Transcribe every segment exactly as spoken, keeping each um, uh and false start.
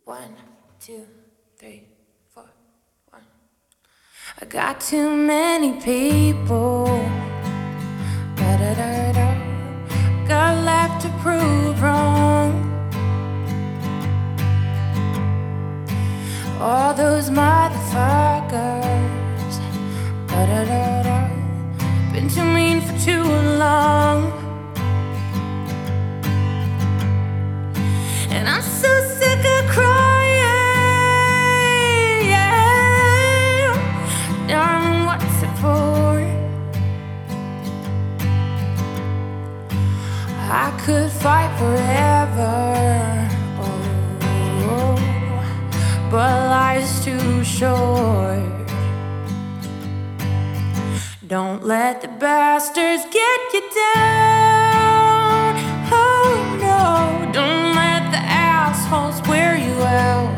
One, two, three, four, one. I got too many people. Da-da-da-da. Got left to prove wrong. All those motherfuckers. Da-da-da-da. Been too mean for too long. And I'm so sick of crying, yeah. Darling, what's it for? I could fight forever, oh, but life's too short. Don't let the bastards get you down, oh no. Don't let the assholes wear you out.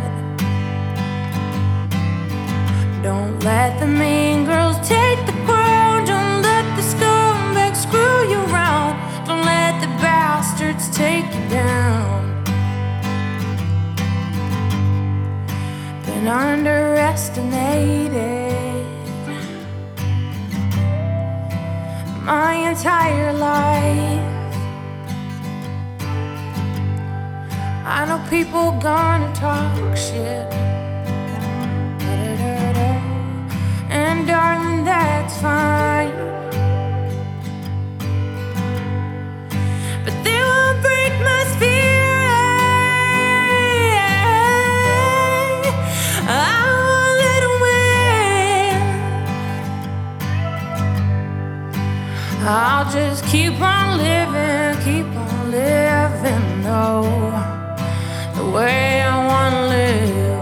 Don't let the mean girls take the crown. Don't let the scumbags screw you around. Don't let the bastards take you down. Been underestimated my entire life. I know people gonna talk shit, da-da-da-da. And darling, that's fine, but they won't break my spirit. I won't let 'em win. I'll just keep on living, keep on living, though, the way I wanna live.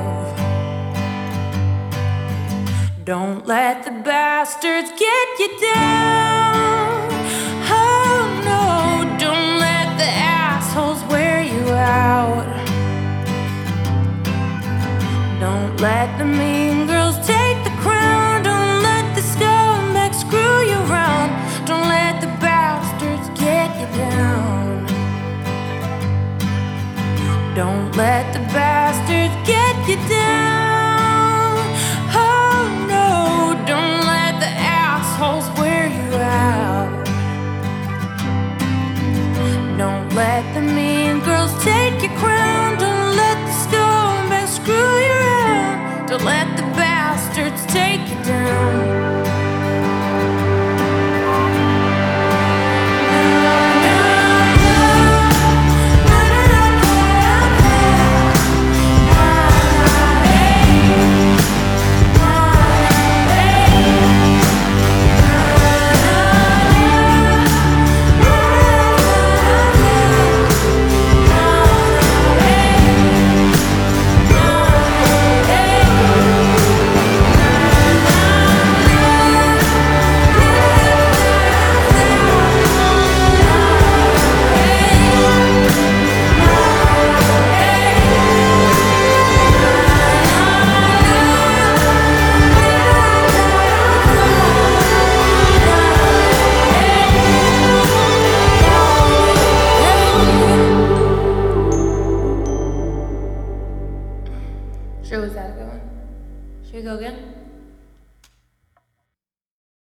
Don't let the bastards get you down, oh no. Don't let the assholes wear you out. Don't let the mean girls take the crown. Don't let the scumbags screw you around. Don't let the bastards get you down. Don't let the bastards get you down.